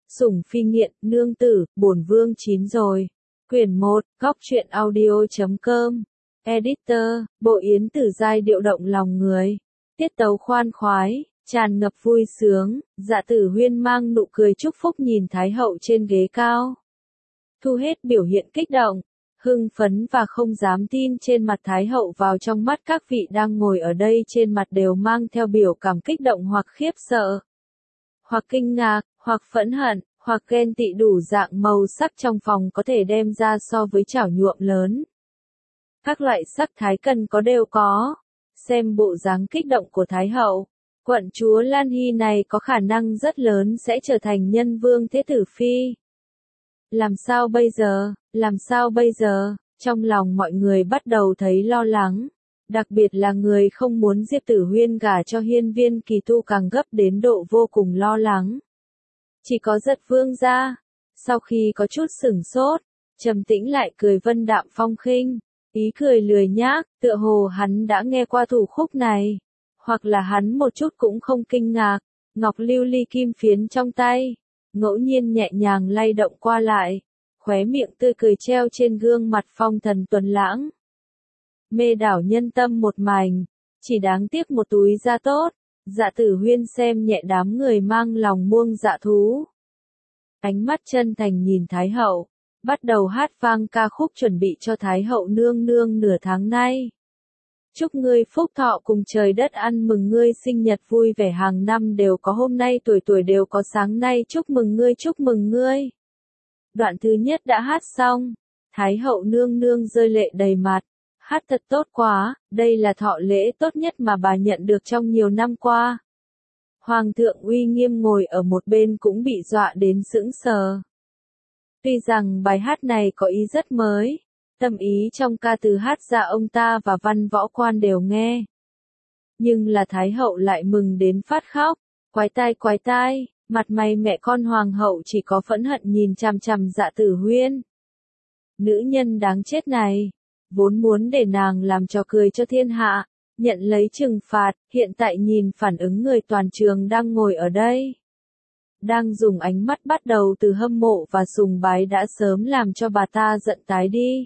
Sủng phi nghiện, nương tử, bổn vương chín rồi. Quyển 1, góc truyện audio.com. Editor, Bộ Yến Tử giai điệu động lòng người. Tiết tấu khoan khoái, tràn ngập vui sướng, Dạ Tử Huyên mang nụ cười chúc phúc nhìn Thái hậu trên ghế cao. Thu hết biểu hiện kích động, hưng phấn và không dám tin trên mặt Thái hậu vào trong mắt các vị đang ngồi ở đây, trên mặt đều mang theo biểu cảm kích động hoặc khiếp sợ, hoặc kinh ngạc, hoặc phẫn hận, hoặc ghen tị, đủ dạng màu sắc trong phòng có thể đem ra so với chảo nhuộm lớn. Các loại sắc thái cần có đều có. Xem bộ dáng kích động của Thái hậu, quận chúa Lan Hy này có khả năng rất lớn sẽ trở thành nhân vương thế tử phi. Làm sao bây giờ, làm sao bây giờ, trong lòng mọi người bắt đầu thấy lo lắng. Đặc biệt là người không muốn Diệp Tử Huyên gả cho Hiên Viên Kỳ Tu càng gấp đến độ vô cùng lo lắng. Chỉ có Giật Vương gia, sau khi có chút sửng sốt, trầm tĩnh lại cười vân đạm phong khinh, ý cười lười nhác, tựa hồ hắn đã nghe qua thủ khúc này, hoặc là hắn một chút cũng không kinh ngạc. Ngọc lưu ly kim phiến trong tay, ngẫu nhiên nhẹ nhàng lay động qua lại, khóe miệng tươi cười treo trên gương mặt phong thần tuấn lãng. Mê đảo nhân tâm một mảnh, chỉ đáng tiếc một túi da tốt. Dạ Tử Huyên xem nhẹ đám người mang lòng muông dạ thú. Ánh mắt chân thành nhìn Thái hậu, bắt đầu hát vang ca khúc chuẩn bị cho Thái hậu nương nương nửa tháng nay. Chúc ngươi phúc thọ cùng trời đất, ăn mừng ngươi sinh nhật vui vẻ, hàng năm đều có hôm nay, tuổi tuổi đều có sáng nay, chúc mừng ngươi, chúc mừng ngươi. Đoạn thứ nhất đã hát xong, Thái hậu nương nương rơi lệ đầy mặt. Hát thật tốt quá, đây là thọ lễ tốt nhất mà bà nhận được trong nhiều năm qua. Hoàng thượng uy nghiêm ngồi ở một bên cũng bị dọa đến sững sờ. Tuy rằng bài hát này có ý rất mới, tâm ý trong ca từ hát ra ông ta và văn võ quan đều nghe. Nhưng là Thái hậu lại mừng đến phát khóc, quái tai, mặt mày mẹ con hoàng hậu chỉ có phẫn hận nhìn chằm chằm Dạ Tử Huyên. Nữ nhân đáng chết này, vốn muốn để nàng làm trò cười cho thiên hạ, nhận lấy trừng phạt, hiện tại nhìn phản ứng người toàn trường đang ngồi ở đây. Đang dùng ánh mắt bắt đầu từ hâm mộ và sùng bái đã sớm làm cho bà ta giận tái đi.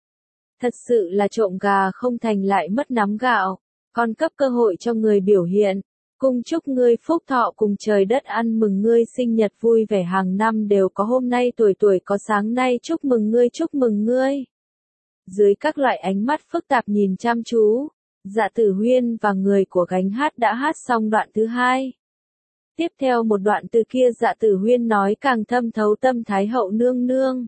Thật sự là trộm gà không thành lại mất nắm gạo, còn cấp cơ hội cho người biểu hiện. Cung chúc ngươi phúc thọ cùng trời đất, ăn mừng ngươi sinh nhật vui vẻ, hàng năm đều có hôm nay, tuổi tuổi có sáng nay, chúc mừng ngươi, chúc mừng ngươi. Dưới các loại ánh mắt phức tạp nhìn chăm chú, Dạ Tử Huyên và người của gánh hát đã hát xong đoạn thứ hai. Tiếp theo một đoạn từ kia, Dạ Tử Huyên nói càng thâm thấu tâm Thái hậu nương nương.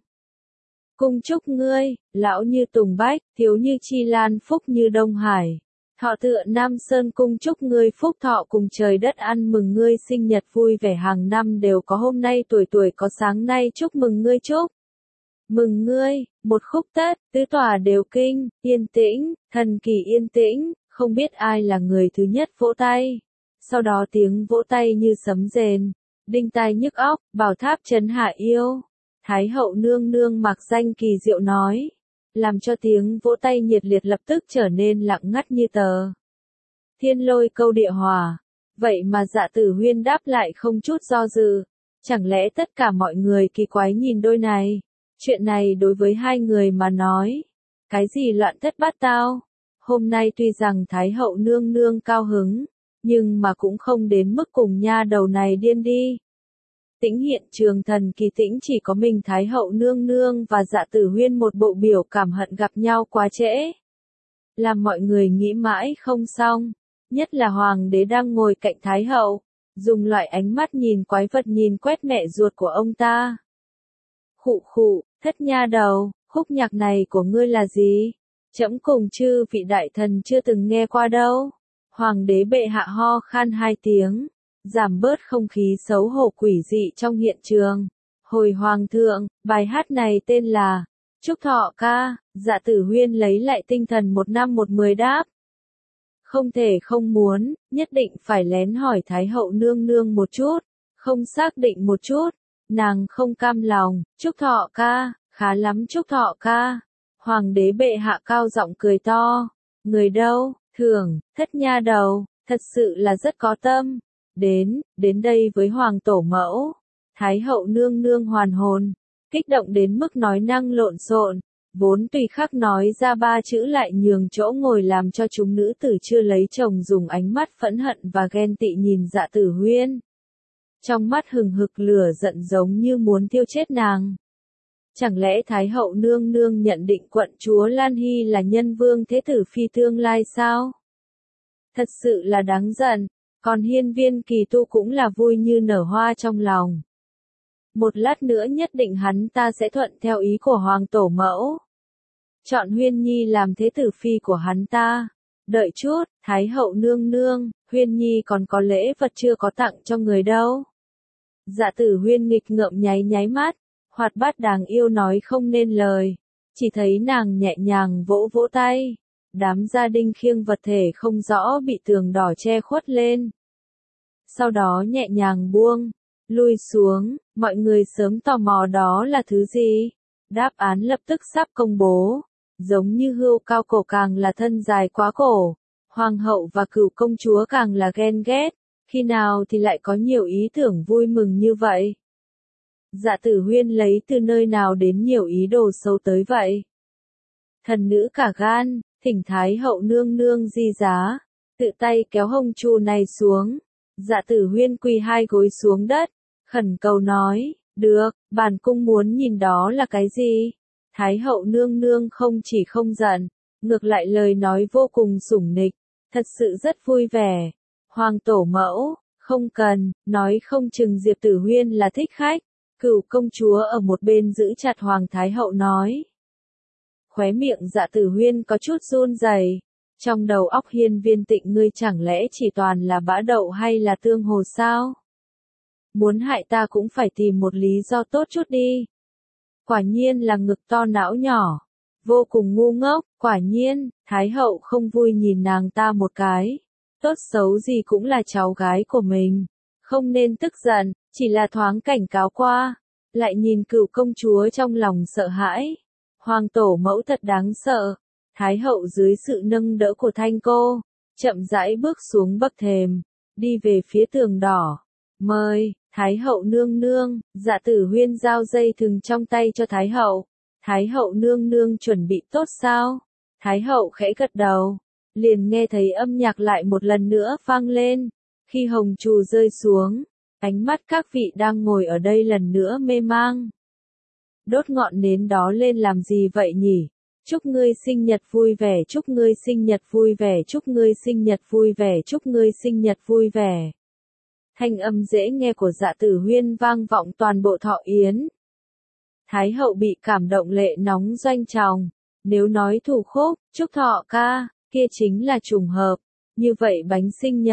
Cung chúc ngươi, lão như Tùng Bách, thiếu như Chi Lan, phúc như Đông Hải. Thọ tựa Nam Sơn, cung chúc ngươi phúc thọ cùng trời đất, ăn mừng ngươi sinh nhật vui vẻ, hàng năm đều có hôm nay, tuổi tuổi có sáng nay, chúc mừng ngươi, chúc mừng ngươi. Một khúc tất, tứ tòa đều kinh, yên tĩnh, thần kỳ yên tĩnh, không biết ai là người thứ nhất vỗ tay. Sau đó tiếng vỗ tay như sấm rền, đinh tai nhức óc, bảo tháp trấn hạ yêu. Thái hậu nương nương mặc danh kỳ diệu nói, làm cho tiếng vỗ tay nhiệt liệt lập tức trở nên lặng ngắt như tờ. Thiên lôi câu địa hỏa. Vậy mà Dạ Tử Huyên đáp lại không chút do dự. Chẳng lẽ tất cả mọi người kỳ quái nhìn đôi này? Chuyện này đối với hai người mà nói, cái gì loạn thất bát tao. Hôm nay tuy rằng Thái hậu nương nương cao hứng, nhưng mà cũng không đến mức cùng nha đầu này điên đi. Tĩnh hiện trường thần kỳ tĩnh, chỉ có mình Thái hậu nương nương và Dạ Tử Huyên một bộ biểu cảm hận gặp nhau quá trễ. Làm mọi người nghĩ mãi không xong, nhất là hoàng đế đang ngồi cạnh Thái hậu, dùng loại ánh mắt nhìn quái vật nhìn quét mẹ ruột của ông ta. Khụ khụ, thất nha đầu, khúc nhạc này của ngươi là gì? Trẫm cùng chư vị đại thần chưa từng nghe qua đâu. Hoàng đế bệ hạ ho khan hai tiếng, giảm bớt không khí xấu hổ quỷ dị trong hiện trường. Hồi hoàng thượng, bài hát này tên là Chúc Thọ Ca. Dạ Tử Huyên lấy lại tinh thần, 1 năm 1 10 đáp. Không thể không muốn, nhất định phải lén hỏi Thái hậu nương nương một chút, không xác định một chút. Nàng không cam lòng, Chúc Thọ Ca, khá lắm Chúc Thọ Ca. Hoàng đế bệ hạ cao giọng cười to. Người đâu, thưởng, thất nha đầu, thật sự là rất có tâm. Đến đây với hoàng tổ mẫu. Thái hậu nương nương hoàn hồn, kích động đến mức nói năng lộn xộn, vốn tùy khắc nói ra ba chữ lại nhường chỗ ngồi làm cho chúng nữ tử chưa lấy chồng dùng ánh mắt phẫn hận và ghen tị nhìn Dạ Tử Huyên. Trong mắt hừng hực lửa giận giống như muốn thiêu chết nàng. Chẳng lẽ Thái hậu nương nương nhận định quận chúa Lan Hy là nhân vương thế tử phi tương lai sao? Thật sự là đáng giận, còn hiên viên kỳ tu cũng là vui như nở hoa trong lòng. Một lát nữa nhất định hắn ta sẽ thuận theo ý của hoàng tổ mẫu. Chọn Huyên Nhi làm thế tử phi của hắn ta. Đợi chút, Thái hậu nương nương, Huyên Nhi còn có lễ vật chưa có tặng cho người đâu. Dạ Tử Huyên nghịch ngợm nháy nháy mắt, hoạt bát đáng yêu nói không nên lời. Chỉ thấy nàng nhẹ nhàng vỗ vỗ tay. Đám gia đình khiêng vật thể không rõ bị tường đỏ che khuất lên. Sau đó nhẹ nhàng buông, lui xuống, mọi người sớm tò mò đó là thứ gì. Đáp án lập tức sắp công bố. Giống như hươu cao cổ càng là thân dài quá cổ. Hoàng hậu và cửu công chúa càng là ghen ghét. Khi nào thì lại có nhiều ý tưởng vui mừng như vậy? Dạ Tử Huyên lấy từ nơi nào đến nhiều ý đồ xấu tới vậy? Thần nữ cả gan, thỉnh Thái hậu nương nương di giá, tự tay kéo hông chu này xuống. Dạ Tử Huyên quỳ hai gối xuống đất, khẩn cầu nói, được, bản cung muốn nhìn đó là cái gì? Thái hậu nương nương không chỉ không giận, ngược lại lời nói vô cùng sủng nịch, thật sự rất vui vẻ. Hoàng tổ mẫu, không cần, nói không chừng Diệp Tử Huyên là thích khách. Cửu công chúa ở một bên giữ chặt Hoàng Thái hậu nói. Khóe miệng Dạ Tử Huyên có chút run rẩy. Trong đầu óc hiên viên tịnh ngươi chẳng lẽ chỉ toàn là bã đậu hay là tương hồ sao? Muốn hại ta cũng phải tìm một lý do tốt chút đi. Quả nhiên là ngực to não nhỏ. Vô cùng ngu ngốc, quả nhiên, Thái hậu không vui nhìn nàng ta một cái. Tốt xấu gì cũng là cháu gái của mình. Không nên tức giận, chỉ là thoáng cảnh cáo qua. Lại nhìn cửu công chúa trong lòng sợ hãi. Hoàng tổ mẫu thật đáng sợ. Thái hậu dưới sự nâng đỡ của Thanh cô, chậm rãi bước xuống bậc thềm, đi về phía tường đỏ. Mời, Thái hậu nương nương, Dạ Tử Huyên giao dây thừng trong tay cho Thái hậu. Thái hậu nương nương chuẩn bị tốt sao? Thái hậu khẽ gật đầu, liền nghe thấy âm nhạc lại một lần nữa vang lên. Khi hồng trù rơi xuống, ánh mắt các vị đang ngồi ở đây lần nữa mê mang. Đốt ngọn nến đó lên làm gì vậy nhỉ? Chúc ngươi sinh nhật vui vẻ, chúc ngươi sinh nhật vui vẻ, chúc ngươi sinh nhật vui vẻ, chúc ngươi sinh nhật vui vẻ. Thanh âm dễ nghe của Dạ Tử Huyên vang vọng toàn bộ thọ yến. Thái hậu bị cảm động lệ nóng doanh tròng. Nếu nói thủ khúc, chúc thọ ca, kia chính là trùng hợp. Như vậy bánh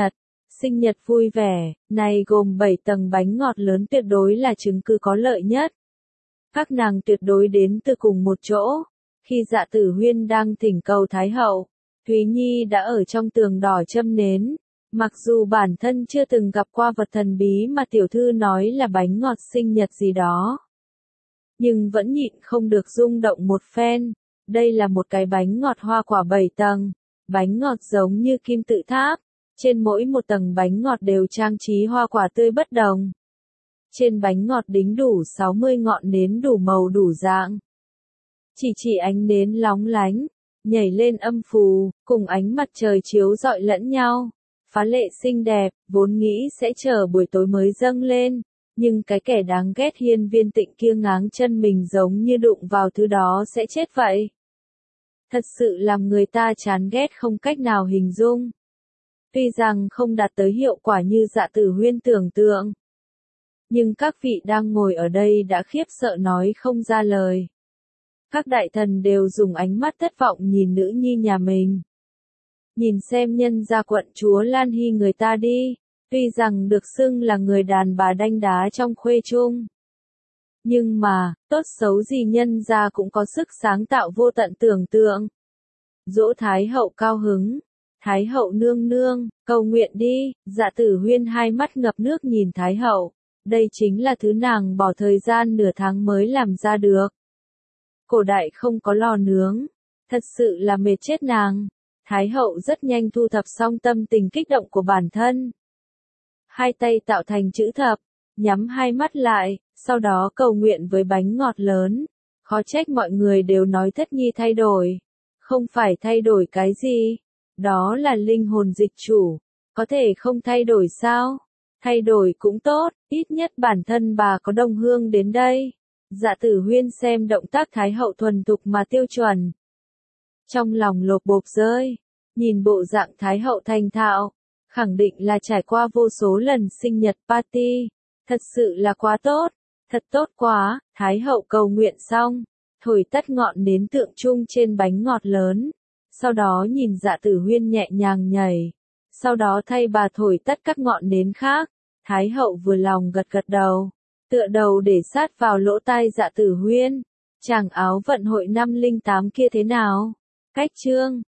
sinh nhật vui vẻ, này gồm 7 tầng bánh ngọt lớn tuyệt đối là chứng cứ có lợi nhất. Các nàng tuyệt đối đến từ cùng một chỗ. Khi Dạ Tử Huyên đang thỉnh cầu Thái hậu, Thúy Nhi đã ở trong tường đỏ châm nến. Mặc dù bản thân chưa từng gặp qua vật thần bí mà tiểu thư nói là bánh ngọt sinh nhật gì đó, nhưng vẫn nhịn không được rung động một phen. Đây là một cái bánh ngọt hoa quả 7 tầng, bánh ngọt giống như kim tự tháp. Trên mỗi một tầng bánh ngọt đều trang trí hoa quả tươi bất đồng. Trên bánh ngọt đính đủ 60 ngọn nến đủ màu đủ dạng. Chỉ ánh nến lóng lánh, nhảy lên âm phù, cùng ánh mặt trời chiếu rọi lẫn nhau. Phá lệ xinh đẹp, vốn nghĩ sẽ chờ buổi tối mới dâng lên. Nhưng cái kẻ đáng ghét hiên viên tịnh kia ngáng chân mình giống như đụng vào thứ đó sẽ chết vậy. Thật sự làm người ta chán ghét không cách nào hình dung. Tuy rằng không đạt tới hiệu quả như Dạ Tử Huyên tưởng tượng, nhưng các vị đang ngồi ở đây đã khiếp sợ nói không ra lời. Các đại thần đều dùng ánh mắt thất vọng nhìn nữ nhi nhà mình. Nhìn xem nhân gia quận chúa Lan Hy người ta đi, tuy rằng được xưng là người đàn bà đanh đá trong khuê trung. Nhưng mà, tốt xấu gì nhân gia cũng có sức sáng tạo vô tận tưởng tượng. Dỗ Thái hậu cao hứng. Thái hậu nương nương, cầu nguyện đi. Dạ Tử Huyên hai mắt ngập nước nhìn Thái hậu. Đây chính là thứ nàng bỏ thời gian nửa tháng mới làm ra được. Cổ đại không có lò nướng. Thật sự là mệt chết nàng. Thái hậu rất nhanh thu thập xong tâm tình kích động của bản thân. Hai tay tạo thành chữ thập. nhắm hai mắt lại, sau đó cầu nguyện với bánh ngọt lớn. Khó trách mọi người đều nói Thất Nhi thay đổi. Không phải thay đổi cái gì, đó là linh hồn dịch chủ, có thể không thay đổi sao? Thay đổi cũng tốt, ít nhất bản thân bà có đồng hương đến đây. Dạ Tử Huyên xem động tác Thái hậu thuần thục mà tiêu chuẩn. Trong lòng lột bột rơi, nhìn bộ dạng Thái hậu thành thạo, khẳng định là trải qua vô số lần sinh nhật party, thật sự là quá tốt, thật tốt quá. Thái hậu cầu nguyện xong, thổi tắt ngọn nến tượng trưng trên bánh ngọt lớn, sau đó nhìn Dạ Tử Huyên nhẹ nhàng nhảy, sau đó thay bà thổi tắt các ngọn nến khác. Thái hậu vừa lòng gật gật đầu, tựa đầu để sát vào lỗ tai Dạ Tử Huyên. Chàng áo vận hội 508 kia thế nào? Cách chương